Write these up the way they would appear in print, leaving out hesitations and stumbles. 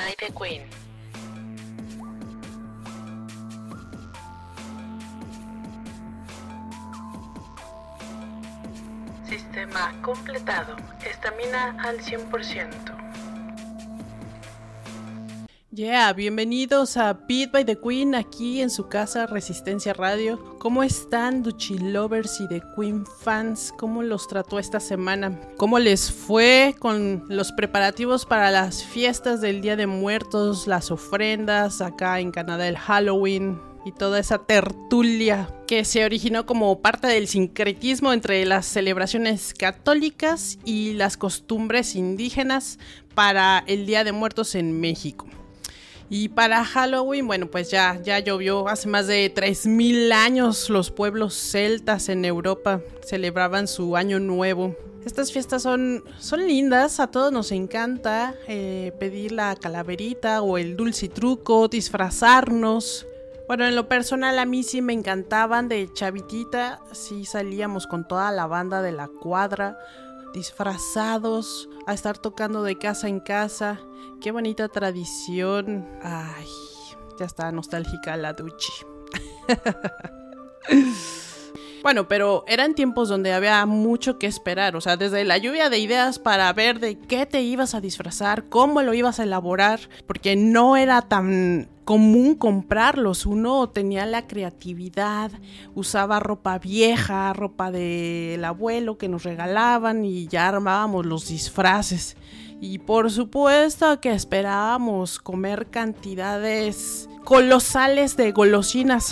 by the Queen. Sistema completado. Estamina al 100%. Bienvenidos a Beat by the Queen, aquí en su casa Resistencia Radio. ¿Cómo están, Duchi Lovers y The Queen fans? ¿Cómo los trató esta semana? ¿Cómo les fue con los preparativos para las fiestas del Día de Muertos, las ofrendas, acá en Canadá el Halloween y toda esa tertulia que se originó como parte del sincretismo entre las celebraciones católicas y las costumbres indígenas para el Día de Muertos en México? Y para Halloween, bueno, pues ya llovió. Hace más de 3000 años los pueblos celtas en Europa celebraban su año nuevo. Estas fiestas son lindas, a todos nos encanta pedir la calaverita o el dulce truco, disfrazarnos. Bueno, en lo personal a mí sí me encantaban. De chavitita sí salíamos con toda la banda de la cuadra, disfrazados, a estar tocando de casa en casa. Qué bonita tradición. Ay, ya está nostálgica la Duchi. Bueno, pero eran tiempos donde había mucho que esperar. O sea, desde la lluvia de ideas para ver de qué te ibas a disfrazar, cómo lo ibas a elaborar, porque no era tan común comprarlos. Uno tenía la creatividad, usaba ropa vieja, ropa del abuelo que nos regalaban y ya armábamos los disfraces. Y por supuesto que esperábamos comer cantidades colosales de golosinas.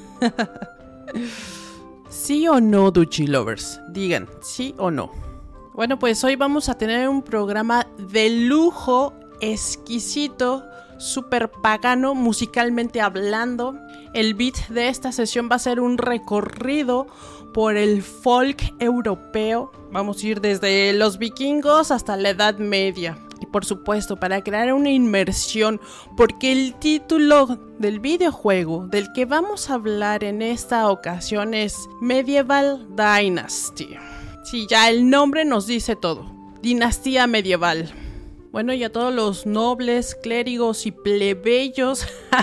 ¿Sí o no, Duchi Lovers? Digan, ¿sí o no? Bueno, pues hoy vamos a tener un programa de lujo, exquisito, súper pagano, musicalmente hablando. El beat de esta sesión va a ser un recorrido por el folk europeo. Vamos a ir desde los vikingos hasta la Edad Media. Y por supuesto, para crear una inmersión, porque el título del videojuego del que vamos a hablar en esta ocasión es Medieval Dynasty. Sí, ya el nombre nos dice todo. Dinastía medieval. Bueno, y a todos los nobles, clérigos y plebeyos,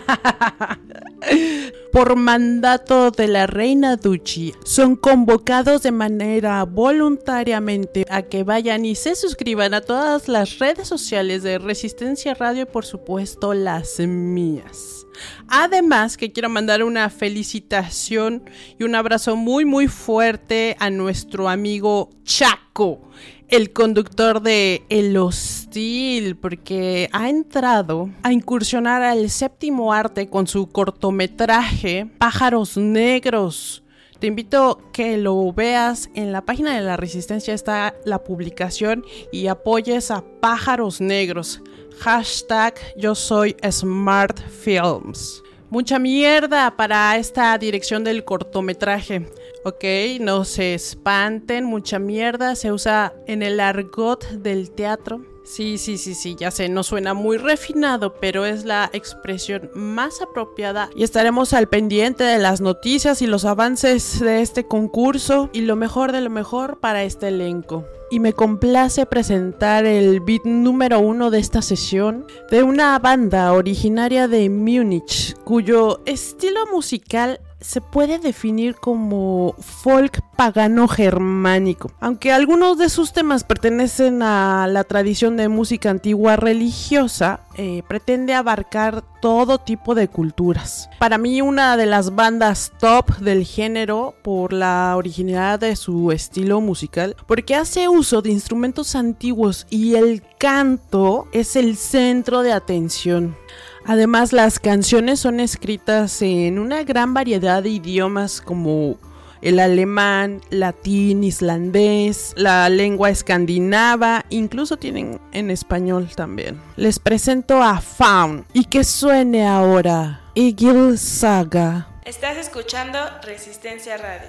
por mandato de la reina Duchi, son convocados de manera voluntariamente a que vayan y se suscriban a todas las redes sociales de Resistencia Radio y por supuesto las mías. Además que quiero mandar una felicitación y un abrazo muy muy fuerte a nuestro amigo Chaco, el conductor de El Hostil, porque ha entrado a incursionar al séptimo arte con su cortometraje Pájaros Negros. Te invito a que lo veas. En la página de la Resistencia está la publicación y apoyes a Pájaros Negros. #yo soy Smart Films. Mucha mierda para esta dirección del cortometraje. Ok, no se espanten, mucha mierda se usa en el argot del teatro. Sí, ya sé, no suena muy refinado, pero es la expresión más apropiada y estaremos al pendiente de las noticias y los avances de este concurso y lo mejor de lo mejor para este elenco. Y me complace presentar el beat número 1 de esta sesión de una banda originaria de Múnich, cuyo estilo musical se puede definir como folk pagano germánico, aunque algunos de sus temas pertenecen a la tradición de música antigua religiosa. Pretende abarcar todo tipo de culturas. Para mí, una de las bandas top del género por la originalidad de su estilo musical, porque hace uso de instrumentos antiguos y el canto es el centro de atención. Además, las canciones son escritas en una gran variedad de idiomas como el alemán, latín, islandés, la lengua escandinava, incluso tienen en español también. Les presento a Faun y que suene ahora Egil Saga. Estás escuchando Resistencia Radio.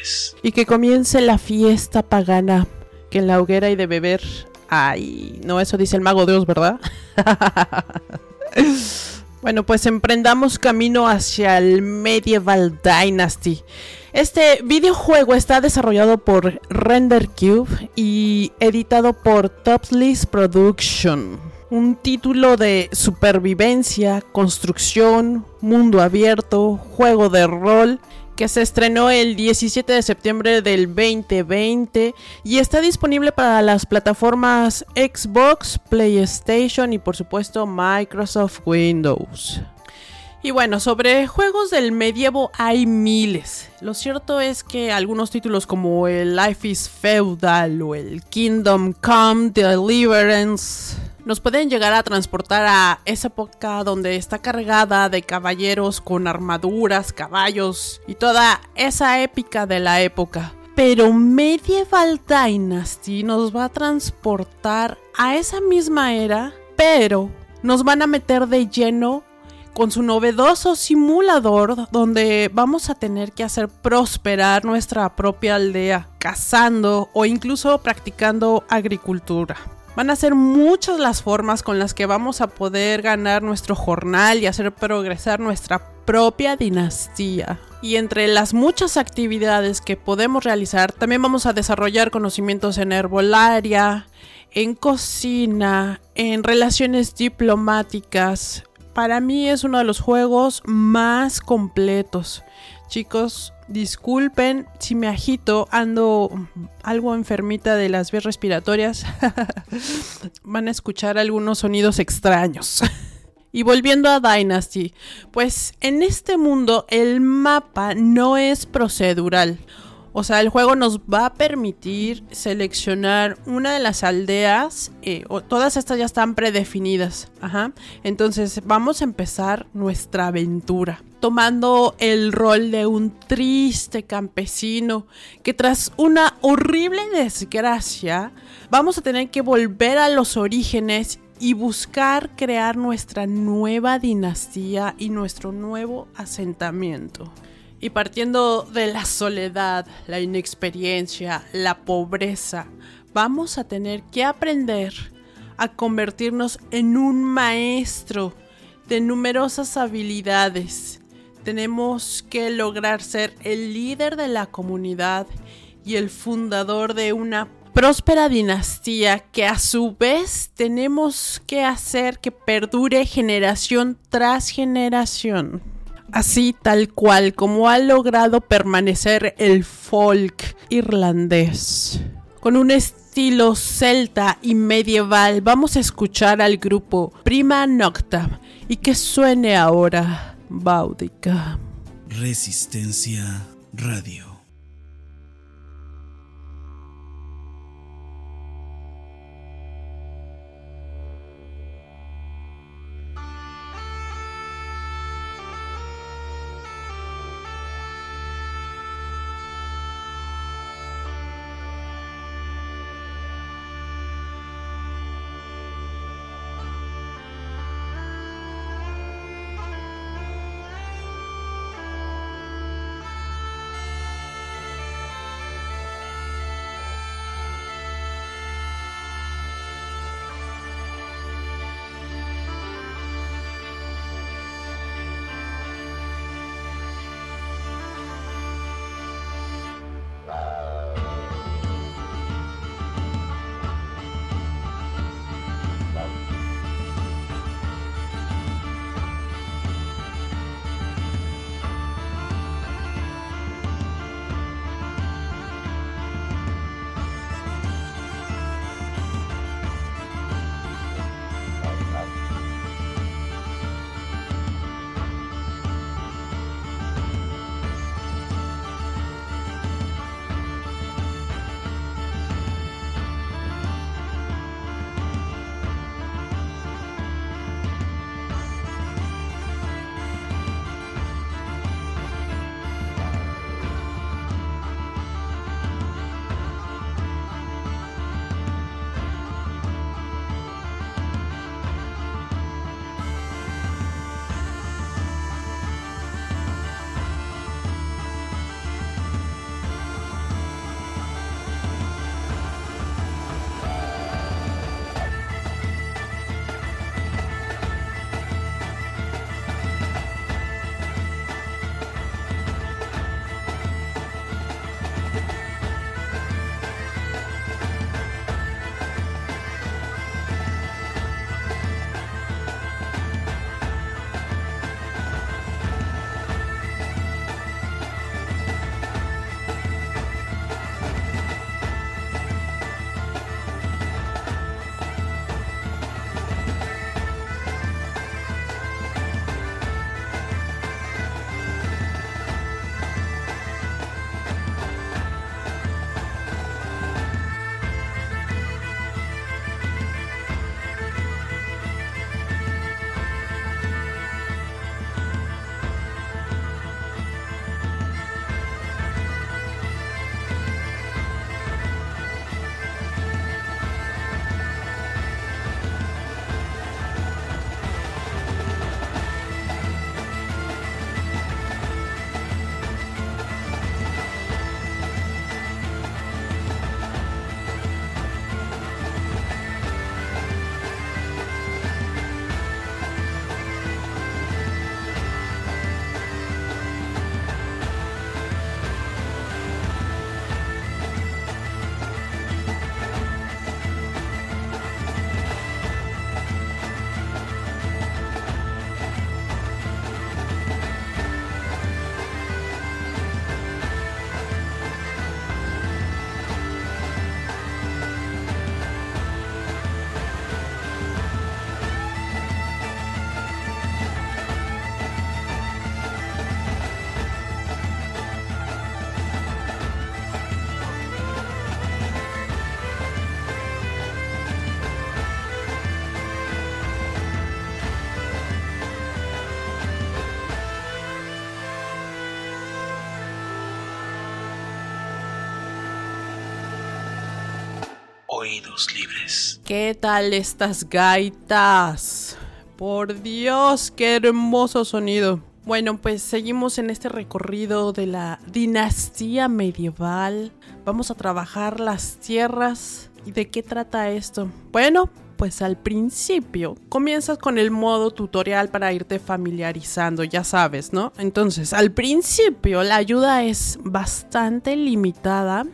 Y que comience la fiesta pagana, que en la hoguera hay de beber. Ay, no, eso dice el mago de Oz, ¿verdad? Bueno, pues emprendamos camino hacia el Medieval Dynasty. Este videojuego está desarrollado por Render Cube y editado por Topslice Production. Un título de supervivencia, construcción, mundo abierto, juego de rol, que se estrenó el 17 de septiembre del 2020 y está disponible para las plataformas Xbox, PlayStation y por supuesto Microsoft Windows. Y bueno, sobre juegos del medievo hay miles. Lo cierto es que algunos títulos como el Life is Feudal o el Kingdom Come Deliverance nos pueden llegar a transportar a esa época donde está cargada de caballeros con armaduras, caballos y toda esa épica de la época. Pero Medieval Dynasty nos va a transportar a esa misma era, pero nos van a meter de lleno con su novedoso simulador donde vamos a tener que hacer prosperar nuestra propia aldea, cazando o incluso practicando agricultura. Van a ser muchas las formas con las que vamos a poder ganar nuestro jornal y hacer progresar nuestra propia dinastía. Y entre las muchas actividades que podemos realizar, también vamos a desarrollar conocimientos en herbolaria, en cocina, en relaciones diplomáticas. Para mí es uno de los juegos más completos. Chicos, disculpen si me agito, ando algo enfermita de las vías respiratorias. Van a escuchar algunos sonidos extraños. Y volviendo a Dynasty, pues en este mundo el mapa no es procedural. O sea, el juego nos va a permitir seleccionar una de las aldeas, todas estas ya están predefinidas. Entonces vamos a empezar nuestra aventura, tomando el rol de un triste campesino que tras una horrible desgracia vamos a tener que volver a los orígenes y buscar crear nuestra nueva dinastía y nuestro nuevo asentamiento. Y partiendo de la soledad, la inexperiencia, la pobreza, vamos a tener que aprender a convertirnos en un maestro de numerosas habilidades. Tenemos que lograr ser el líder de la comunidad y el fundador de una próspera dinastía que a su vez tenemos que hacer que perdure generación tras generación. Así tal cual como ha logrado permanecer el folk irlandés. Con un estilo celta y medieval vamos a escuchar al grupo Prima Nocta y que suene ahora Boudica. Resistencia Radio. oídos libres. ¿Qué tal estas gaitas? Por Dios, qué hermoso sonido. Bueno, pues seguimos en este recorrido de la dinastía medieval. Vamos a trabajar las tierras. ¿Y de qué trata esto? Bueno, pues al principio comienzas con el modo tutorial para irte familiarizando, ya sabes, ¿no? Entonces, al principio la ayuda es bastante limitada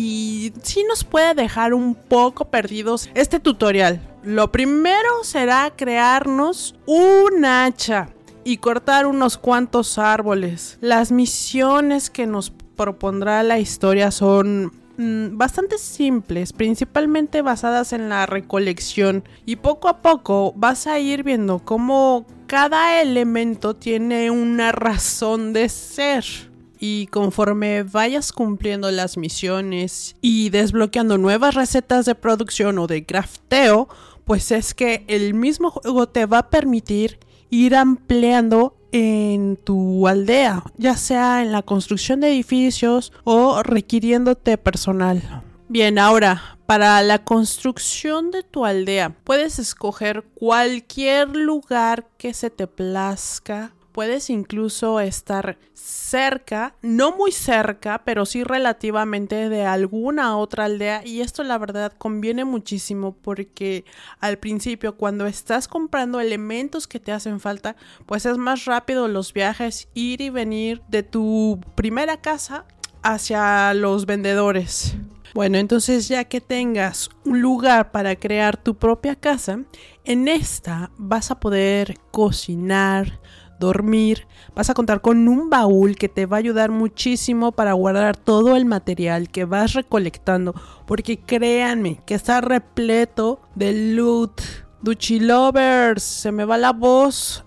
y sí nos puede dejar un poco perdidos este tutorial. Lo primero será crearnos un hacha y cortar unos cuantos árboles. Las misiones que nos propondrá la historia son bastante simples, principalmente basadas en la recolección, y poco a poco vas a ir viendo cómo cada elemento tiene una razón de ser. Y conforme vayas cumpliendo las misiones y desbloqueando nuevas recetas de producción o de crafteo, pues es que el mismo juego te va a permitir ir ampliando en tu aldea, ya sea en la construcción de edificios o requiriéndote personal. Bien, ahora, para la construcción de tu aldea, puedes escoger cualquier lugar que se te plazca. Puedes incluso estar cerca, no muy cerca, pero sí relativamente de alguna otra aldea. Y esto la verdad conviene muchísimo porque al principio cuando estás comprando elementos que te hacen falta, pues es más rápido los viajes, ir y venir de tu primera casa hacia los vendedores. Bueno, entonces ya que tengas un lugar para crear tu propia casa, en esta vas a poder cocinar, dormir, vas a contar con un baúl que te va a ayudar muchísimo para guardar todo el material que vas recolectando, porque créanme que está repleto de loot. Duchi Lovers, se me va la voz.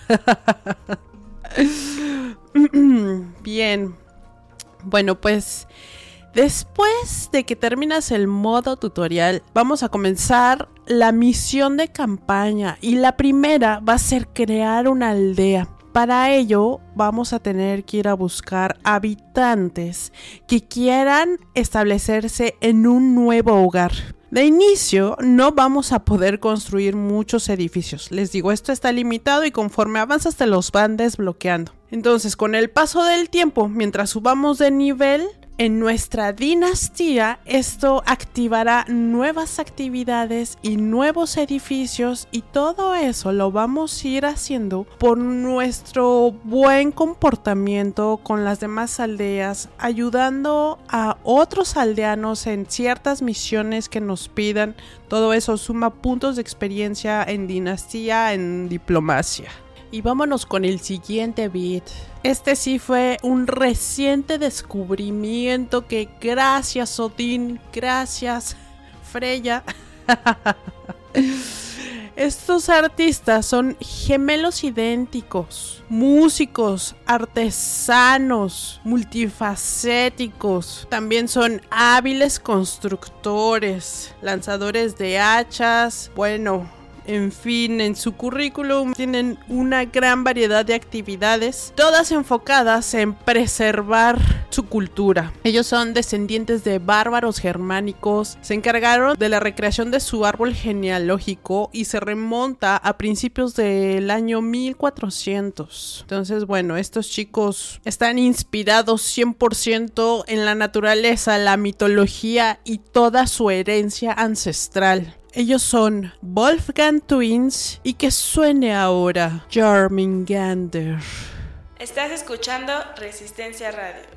Bien, bueno, pues después de que terminas el modo tutorial, vamos a comenzar la misión de campaña, y la primera va a ser crear una aldea. Para ello vamos a tener que ir a buscar habitantes que quieran establecerse en un nuevo hogar. De inicio no vamos a poder construir muchos edificios. Les digo, esto está limitado y conforme avanzas te los van desbloqueando. Entonces, con el paso del tiempo, mientras subamos de nivel en nuestra dinastía, esto activará nuevas actividades y nuevos edificios, y todo eso lo vamos a ir haciendo por nuestro buen comportamiento con las demás aldeas, ayudando a otros aldeanos en ciertas misiones que nos pidan. Todo eso suma puntos de experiencia en dinastía, en diplomacia. Y vámonos con el siguiente beat. Este sí fue un reciente descubrimiento que gracias Odín, gracias Freya. Estos artistas son gemelos idénticos, músicos, artesanos, multifacéticos. También son hábiles constructores, lanzadores de hachas. Bueno, en fin, en su currículum tienen una gran variedad de actividades, todas enfocadas en preservar su cultura. Ellos son descendientes de bárbaros germánicos, se encargaron de la recreación de su árbol genealógico y se remonta a principios del año 1400. Entonces, bueno, estos chicos están inspirados 100% en la naturaleza, la mitología y toda su herencia ancestral. Ellos son Wolfgang Twins, y que suene ahora Jormungandr. Estás escuchando Resistencia Radio.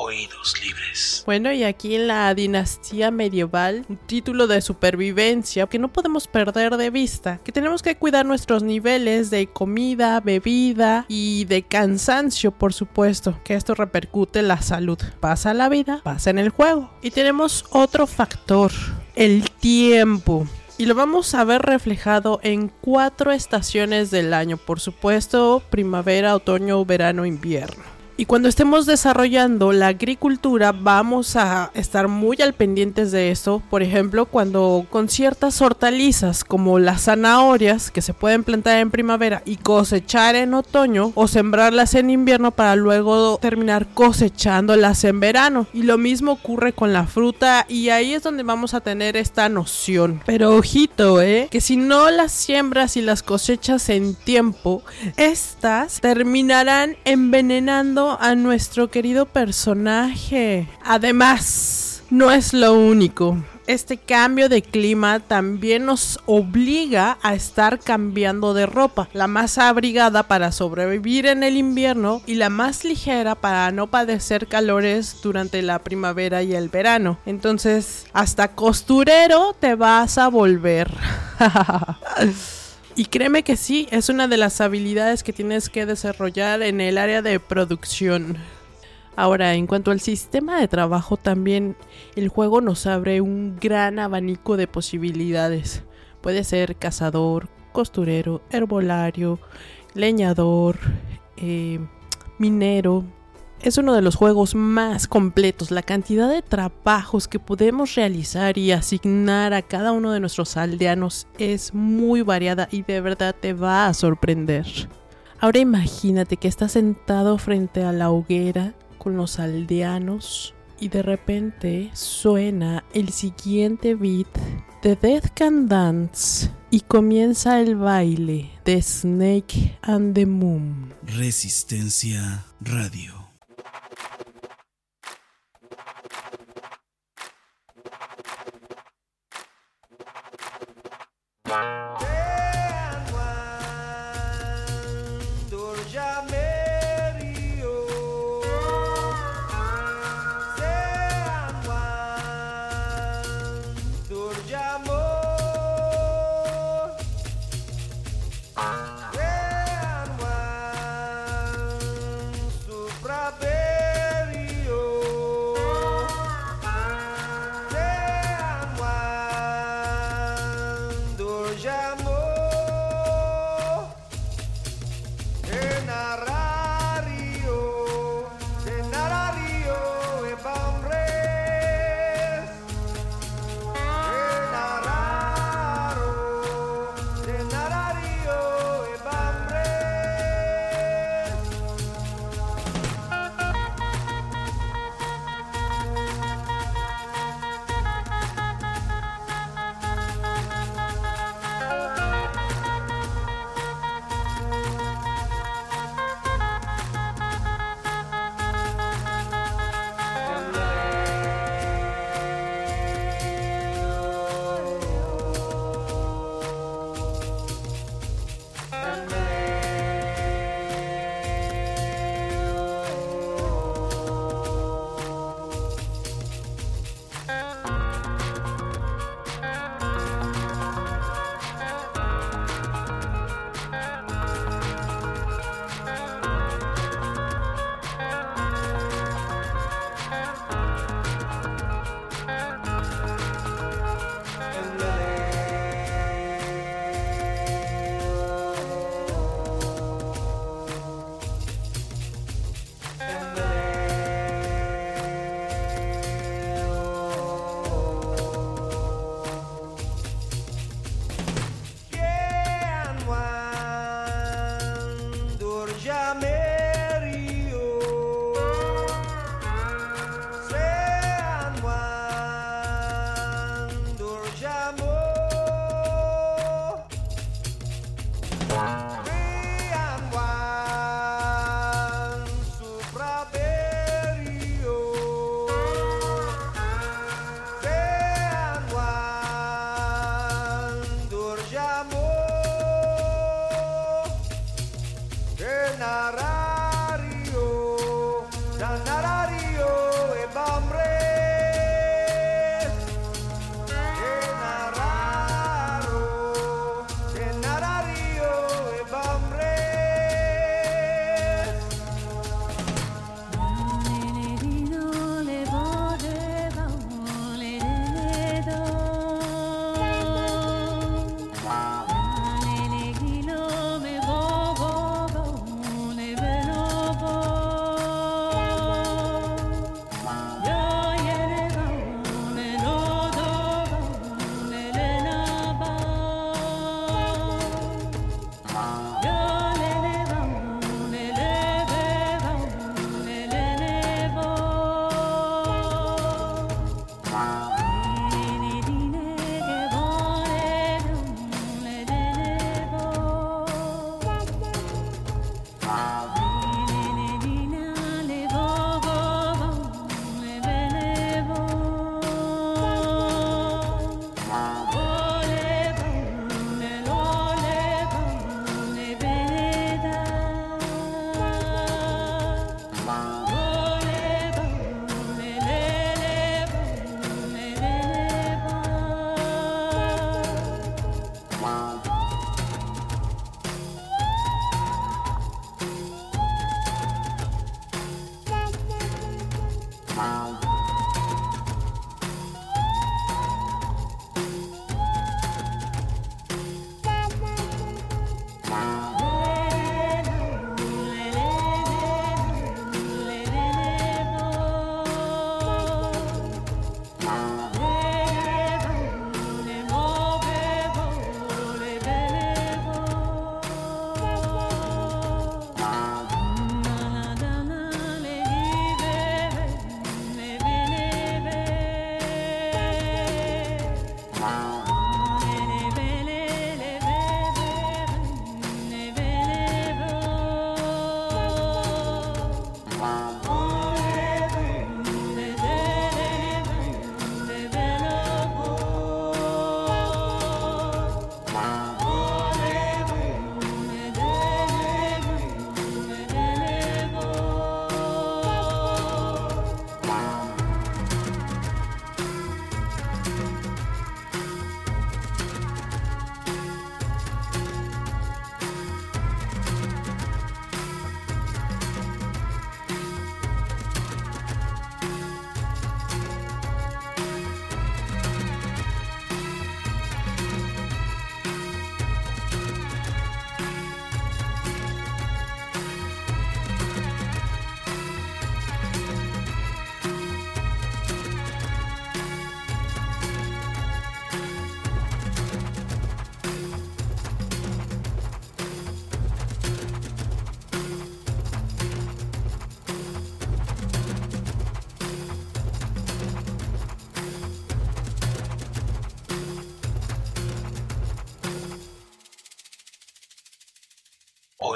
Oídos libres. Bueno, y aquí en la dinastía medieval, un título de supervivencia que no podemos perder de vista, que tenemos que cuidar nuestros niveles de comida, bebida y de cansancio, por supuesto, que esto repercute en la salud. Pasa la vida, pasa en el juego. Y tenemos otro factor, el tiempo. Y lo vamos a ver reflejado en 4 estaciones del año, por supuesto, primavera, otoño, verano, invierno. Y cuando estemos desarrollando la agricultura vamos a estar muy al pendientes de eso. Por ejemplo, cuando con ciertas hortalizas como las zanahorias que se pueden plantar en primavera y cosechar en otoño, o sembrarlas en invierno para luego terminar cosechándolas en verano. Y lo mismo ocurre con la fruta, y ahí es donde vamos a tener esta noción. Pero ojito, que si no las siembras y las cosechas en tiempo, estas terminarán envenenando a nuestro querido personaje. Además, no es lo único. Este cambio de clima también nos obliga a estar cambiando de ropa. La más abrigada para sobrevivir en el invierno y la más ligera para no padecer calores durante la primavera y el verano. Entonces, hasta costurero te vas a volver. Y créeme que sí, es una de las habilidades que tienes que desarrollar en el área de producción. Ahora, en cuanto al sistema de trabajo, también el juego nos abre un gran abanico de posibilidades. Puede ser cazador, costurero, herbolario, leñador, minero. Es uno de los juegos más completos. La cantidad de trabajos que podemos realizar y asignar a cada uno de nuestros aldeanos es muy variada y de verdad te va a sorprender. Ahora imagínate que estás sentado frente a la hoguera con los aldeanos y de repente suena el siguiente beat de Death Can Dance y comienza el baile de Snake and the Moon. Resistencia Radio.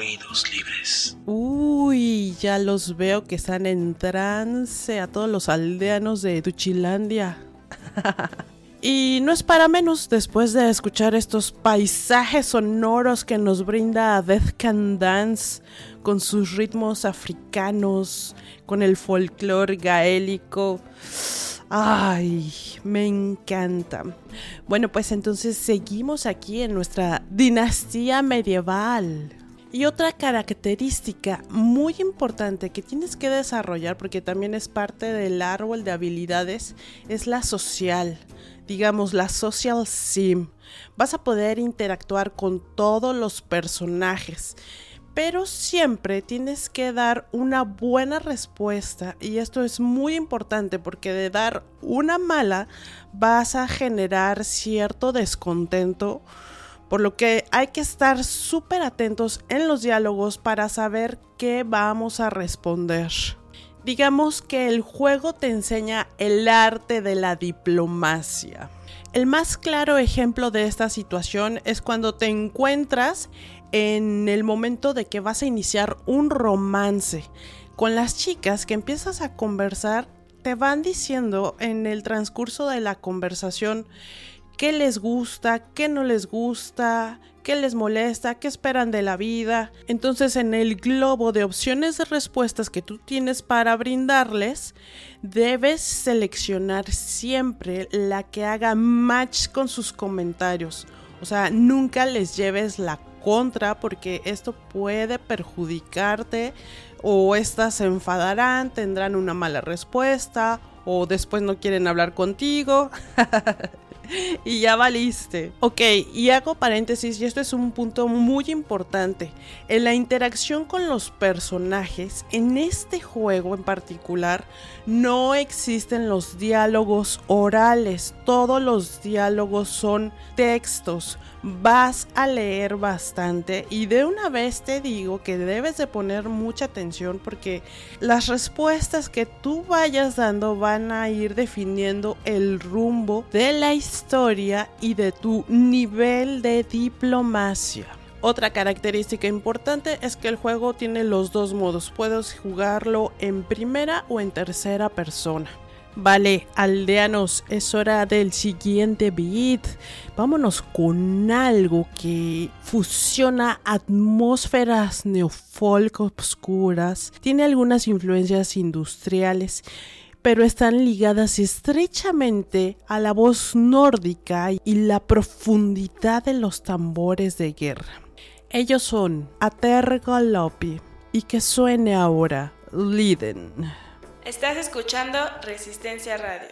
Oídos libres. Uy, ya los veo que están en trance a todos los aldeanos de Duchilandia. Y no es para menos después de escuchar estos paisajes sonoros que nos brinda Death Can Dance con sus ritmos africanos, con el folclore gaélico. Ay, me encanta. Bueno, pues entonces seguimos aquí en nuestra dinastía medieval. Y otra característica muy importante que tienes que desarrollar, porque también es parte del árbol de habilidades, es la social. Digamos, la social sim. Vas a poder interactuar con todos los personajes, pero siempre tienes que dar una buena respuesta, y esto es muy importante porque de dar una mala vas a generar cierto descontento, por lo que hay que estar súper atentos en los diálogos para saber qué vamos a responder. Digamos que el juego te enseña el arte de la diplomacia. El más claro ejemplo de esta situación es cuando te encuentras en el momento de que vas a iniciar un romance. Con las chicas que empiezas a conversar, te van diciendo en el transcurso de la conversación qué les gusta, qué no les gusta, qué les molesta, qué esperan de la vida. Entonces, en el globo de opciones de respuestas que tú tienes para brindarles, debes seleccionar siempre la que haga match con sus comentarios. O sea, nunca les lleves la contra, porque esto puede perjudicarte, o estas se enfadarán, tendrán una mala respuesta, o después no quieren hablar contigo. Y ya valiste. Ok, y hago paréntesis, y esto es un punto muy importante. En la interacción con los personajes, en este juego en particular, no existen los diálogos orales. Todos los diálogos son textos. Vas a leer bastante, y de una vez te digo que debes de poner mucha atención, porque las respuestas que tú vayas dando van a ir definiendo el rumbo de la historia y de tu nivel de diplomacia. Otra característica importante es que el juego tiene los dos modos. Puedes jugarlo en primera o en tercera persona. Vale, aldeanos, es hora del siguiente beat. Vámonos con algo que fusiona atmósferas neofolk oscuras. Tiene algunas influencias industriales, pero están ligadas estrechamente a la voz nórdica y la profundidad de los tambores de guerra. Ellos son Atergalopi, y que suene ahora Liden. Estás escuchando Resistencia Radio.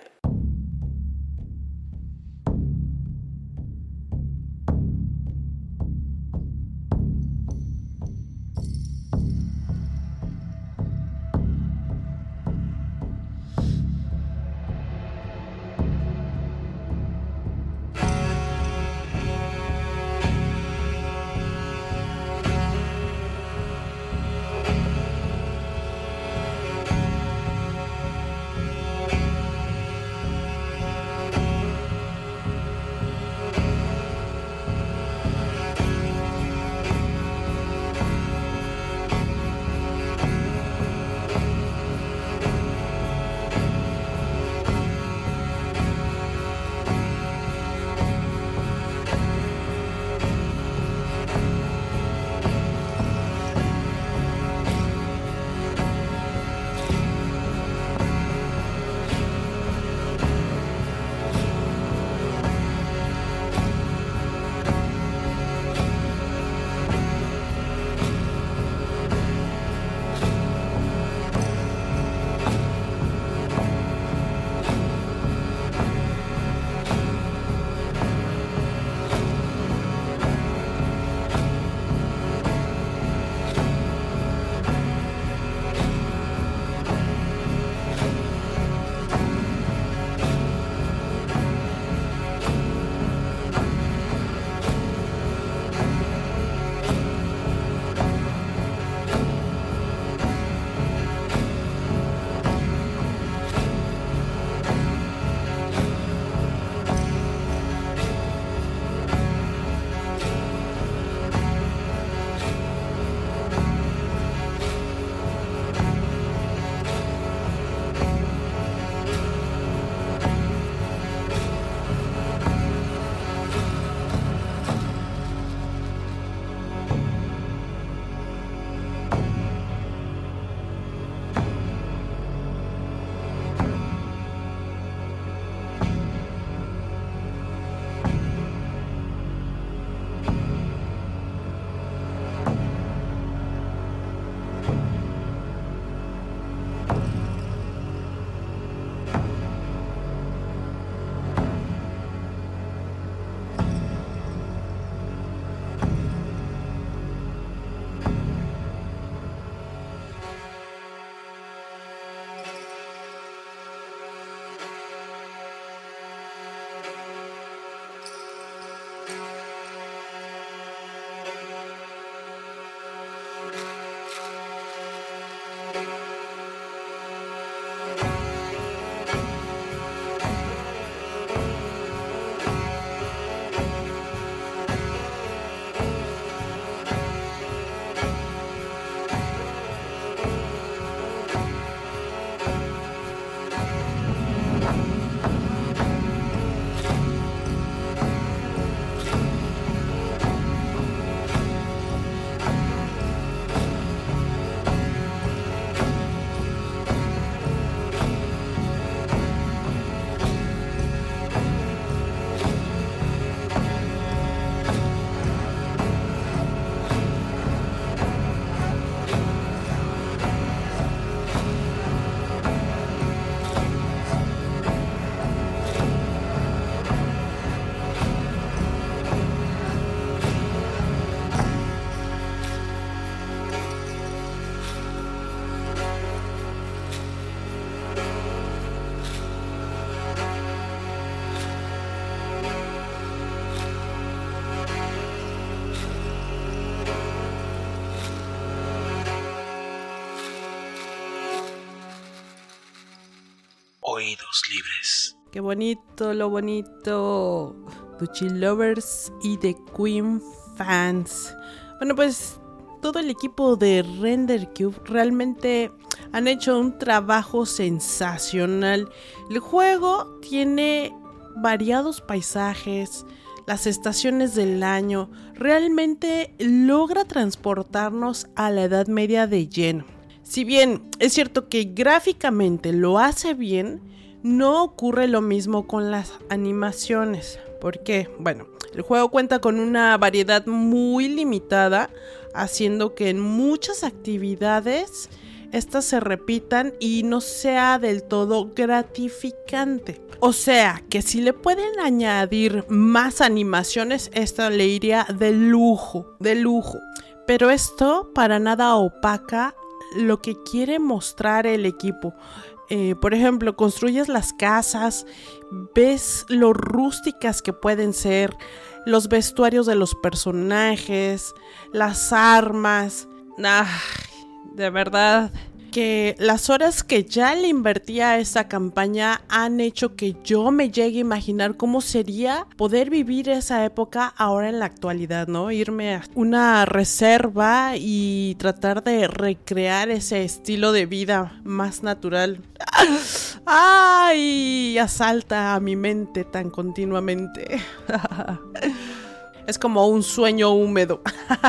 Oídos libres. Qué bonito, lo bonito. Duchy Lovers y The Queen fans. Bueno, pues todo el equipo de Render Cube realmente han hecho un trabajo sensacional. El juego tiene variados paisajes, las estaciones del año. Realmente logra transportarnos a la Edad Media de lleno. Si bien es cierto que gráficamente lo hace bien, no ocurre lo mismo con las animaciones. ¿Por qué? Bueno, el juego cuenta con una variedad muy limitada, haciendo que en muchas actividades estas se repitan y no sea del todo gratificante. O sea, que si le pueden añadir más animaciones, esto le iría de lujo, de lujo. Pero esto para nada opaca lo que quiere mostrar el equipo. Por ejemplo, construyes las casas, ves lo rústicas que pueden ser, los vestuarios de los personajes, las armas. De verdad que las horas que ya le invertí a esa campaña han hecho que yo me llegue a imaginar cómo sería poder vivir esa época ahora en la actualidad, ¿no? Irme a una reserva y tratar de recrear ese estilo de vida más natural. ¡Ay! Asalta a mi mente tan continuamente. Es como un sueño húmedo.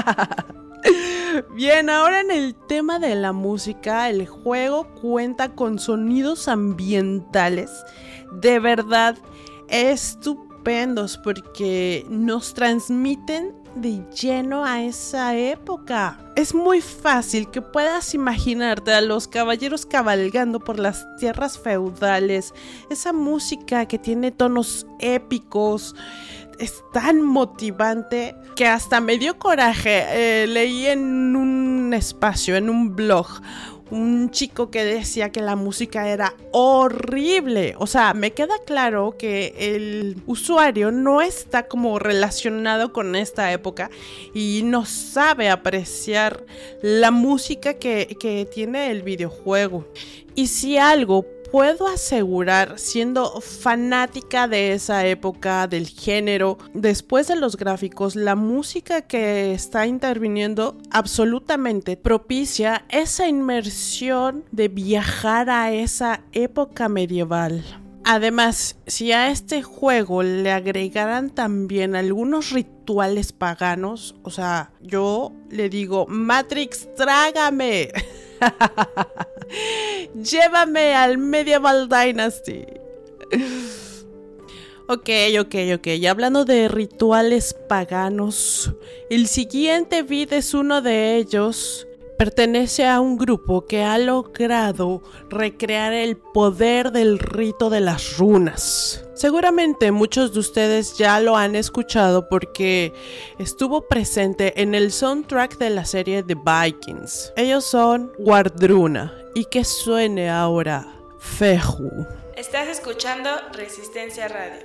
Bien, ahora en el tema de la música, el juego cuenta con sonidos ambientales de verdad estupendos porque nos transmiten de lleno a esa época. Es muy fácil que puedas imaginarte a los caballeros cabalgando por las tierras feudales, esa música que tiene tonos épicos. Es tan motivante que hasta me dio coraje. Leí en un espacio, en un blog, un chico que decía que la música era horrible. O sea, me queda claro que el usuario no está como relacionado con esta época y no sabe apreciar la música que tiene el videojuego. Y si algo puedo asegurar, siendo fanática de esa época, del género, después de los gráficos, la música que está interviniendo absolutamente propicia esa inmersión de viajar a esa época medieval. Además, si a este juego le agregaran también algunos rituales paganos, o sea, yo le digo, Matrix, trágame. Llévame al Medieval Dynasty. Ok. Y hablando de rituales paganos, el siguiente beat es uno de ellos, pertenece a un grupo que ha logrado recrear el poder del rito de las runas. Seguramente muchos de ustedes ya lo han escuchado porque estuvo presente en el soundtrack de la serie The Vikings. Ellos son Wardruna. Y que suene ahora Fehu. Estás escuchando Resistencia Radio.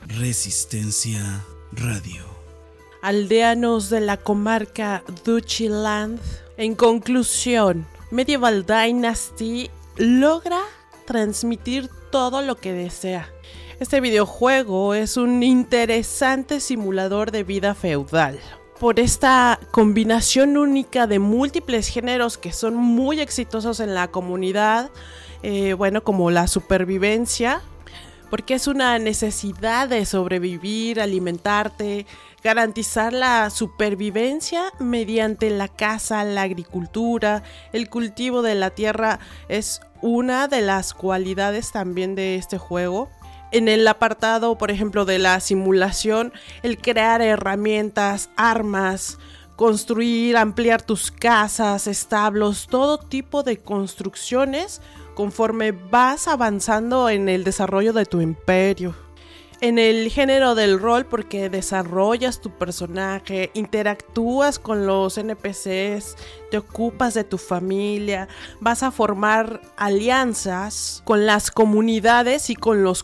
Resistencia Radio. Aldeanos de la comarca Duchiland. En conclusión, Medieval Dynasty logra transmitir todo lo que desea. Este videojuego es un interesante simulador de vida feudal. Por esta combinación única de múltiples géneros que son muy exitosos en la comunidad, como la supervivencia, porque es una necesidad de sobrevivir, alimentarte, garantizar la supervivencia mediante la caza, la agricultura, el cultivo de la tierra es una de las cualidades también de este juego. En el apartado, por ejemplo, de la simulación, el crear herramientas, armas, construir, ampliar tus casas, establos, todo tipo de construcciones conforme vas avanzando en el desarrollo de tu imperio. En el género del rol, porque desarrollas tu personaje, interactúas con los NPCs, te ocupas de tu familia, vas a formar alianzas con las comunidades y con los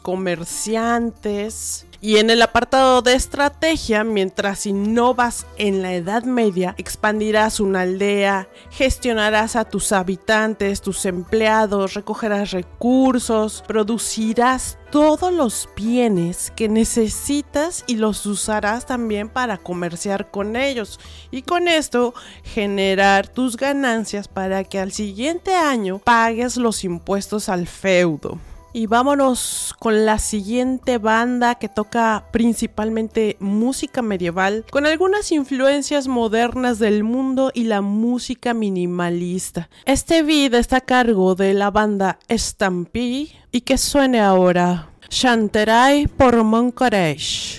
comerciantes. Y en el apartado de estrategia, mientras innovas en la Edad Media, expandirás una aldea, gestionarás a tus habitantes, tus empleados, recogerás recursos, producirás todos los bienes que necesitas y los usarás también para comerciar con ellos. Y con esto generar tus ganancias para que al siguiente año pagues los impuestos al feudo. Y vámonos con la siguiente banda que toca principalmente música medieval con algunas influencias modernas del mundo y la música minimalista. Este video está a cargo de la banda Stampede y que suene ahora Chanterai por Mon Courage.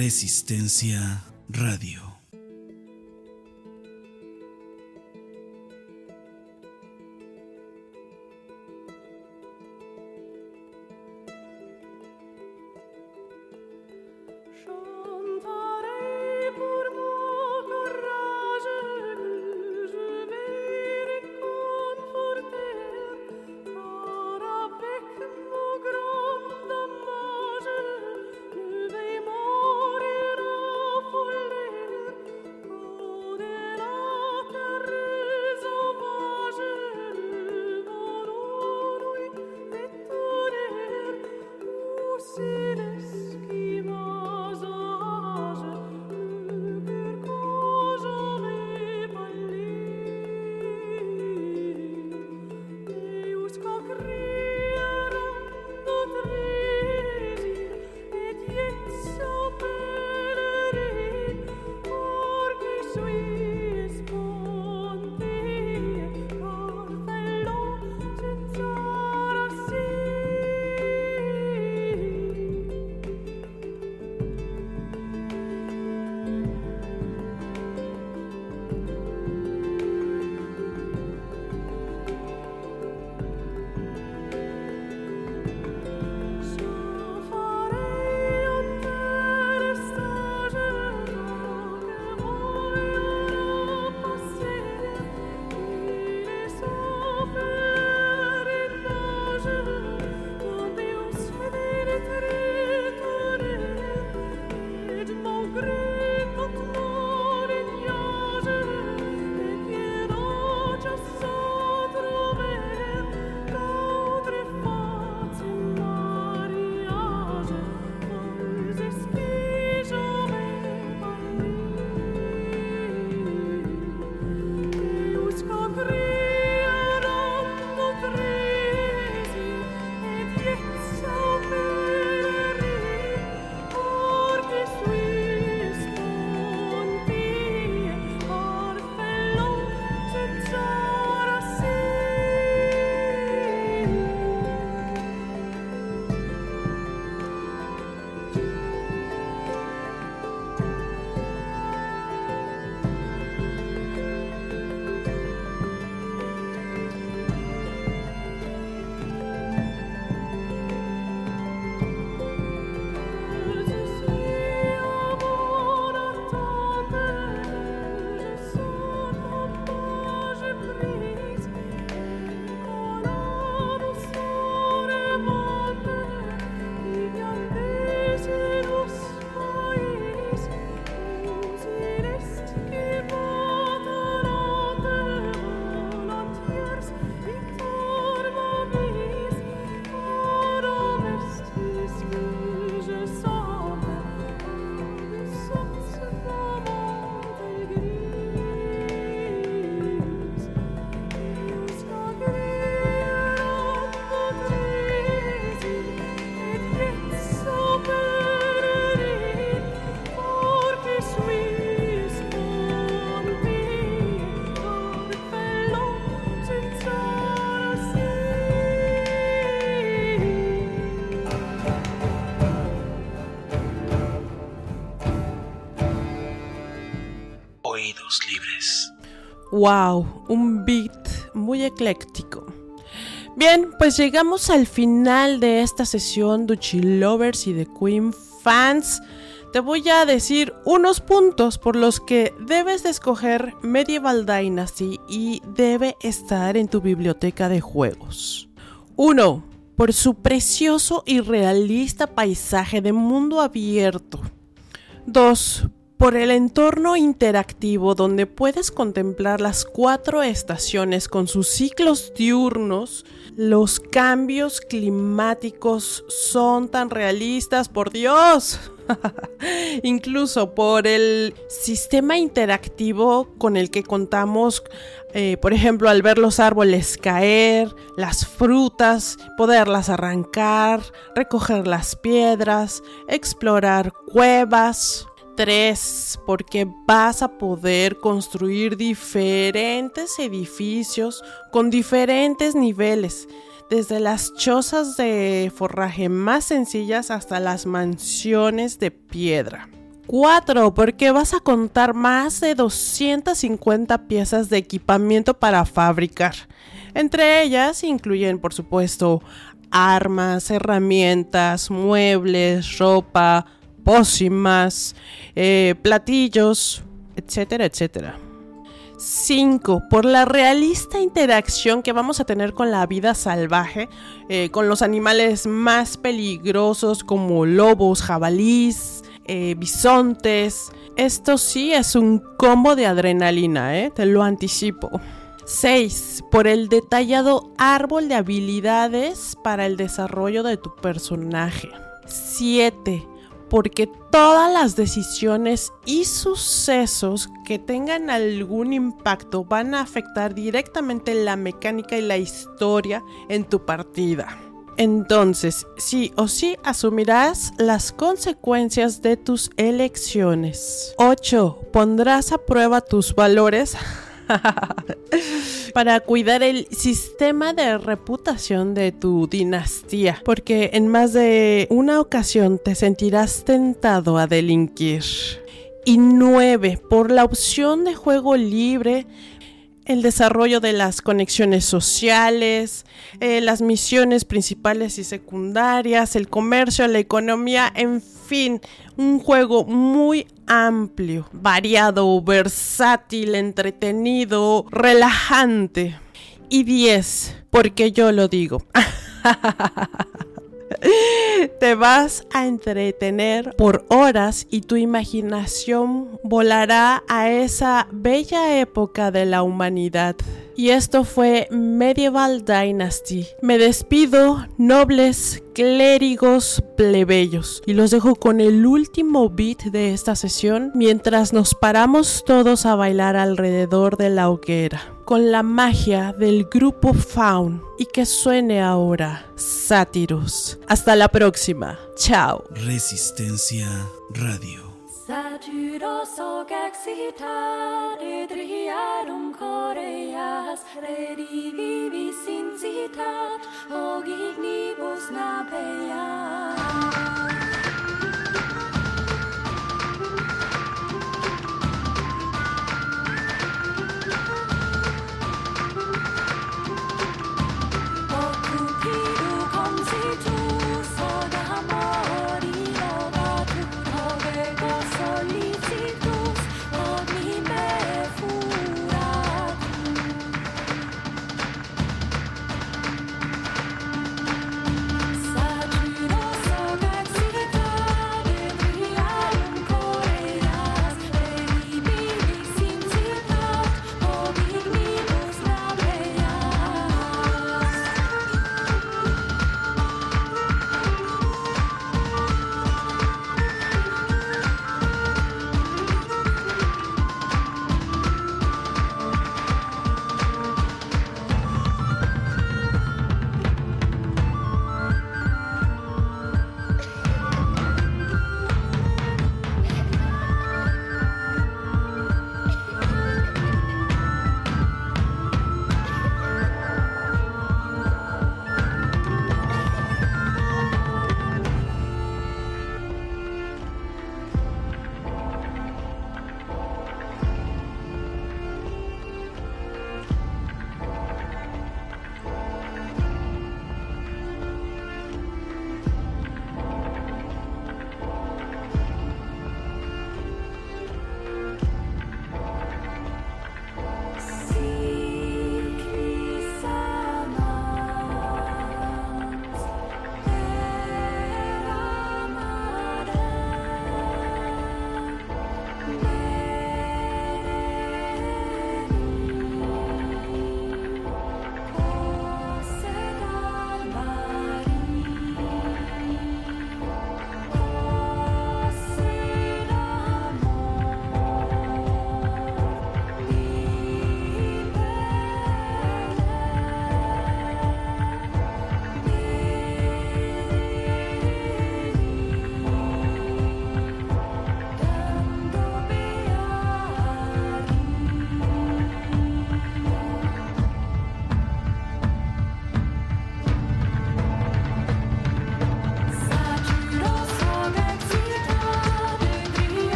Resistencia Radio. Dommage, ne veille mourir en folie. Wow, un beat muy ecléctico. Bien, pues llegamos al final de esta sesión, Duchy Lovers y The Queen fans. Te voy a decir unos puntos por los que debes de escoger Medieval Dynasty y debe estar en tu biblioteca de juegos. 1. Por su precioso y realista paisaje de mundo abierto. 2. Por el entorno interactivo donde puedes contemplar las 4 estaciones con sus ciclos diurnos. Los cambios climáticos son tan realistas, por Dios. Incluso por el sistema interactivo con el que contamos, por ejemplo, al ver los árboles caer, las frutas, poderlas arrancar, recoger las piedras, explorar cuevas. 3. Porque vas a poder construir diferentes edificios con diferentes niveles, desde las chozas de forraje más sencillas hasta las mansiones de piedra. 4. Porque vas a contar más de 250 piezas de equipamiento para fabricar. Entre ellas incluyen, por supuesto, armas, herramientas, muebles, ropa, pócimas, platillos, etcétera, etcétera. 5. Por la realista interacción que vamos a tener con la vida salvaje, con los animales más peligrosos como lobos, jabalíes, bisontes. Esto sí es un combo de adrenalina, te lo anticipo. 6. Por el detallado árbol de habilidades para el desarrollo de tu personaje. 7. Porque todas las decisiones y sucesos que tengan algún impacto van a afectar directamente la mecánica y la historia en tu partida. Entonces, sí o sí asumirás las consecuencias de tus elecciones. 8. Pondrás a prueba tus valores para cuidar el sistema de reputación de tu dinastía, porque en más de una ocasión te sentirás tentado a delinquir. Y 9. Por la opción de juego libre, el desarrollo de las conexiones sociales, las misiones principales y secundarias, el comercio, la economía, en fin, un juego muy amplio, variado, versátil, entretenido, relajante. Y 10, porque yo lo digo. Te vas a entretener por horas y tu imaginación volará a esa bella época de la humanidad. Y esto fue Medieval Dynasty. Me despido, nobles, clérigos, plebeyos, y los dejo con el último beat de esta sesión mientras nos paramos todos a bailar alrededor de la hoguera, con la magia del grupo Faun. Y que suene ahora Satyrus. Hasta la próxima. Chao. Resistencia Radio. Satyros och excitat edriarum Koreas redivivi sincitat og ignibus napeas. Satyros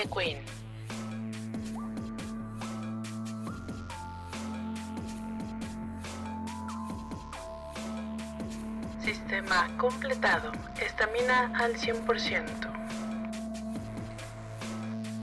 Frecuencia Queen. Sistema completado. Estamina al 100%.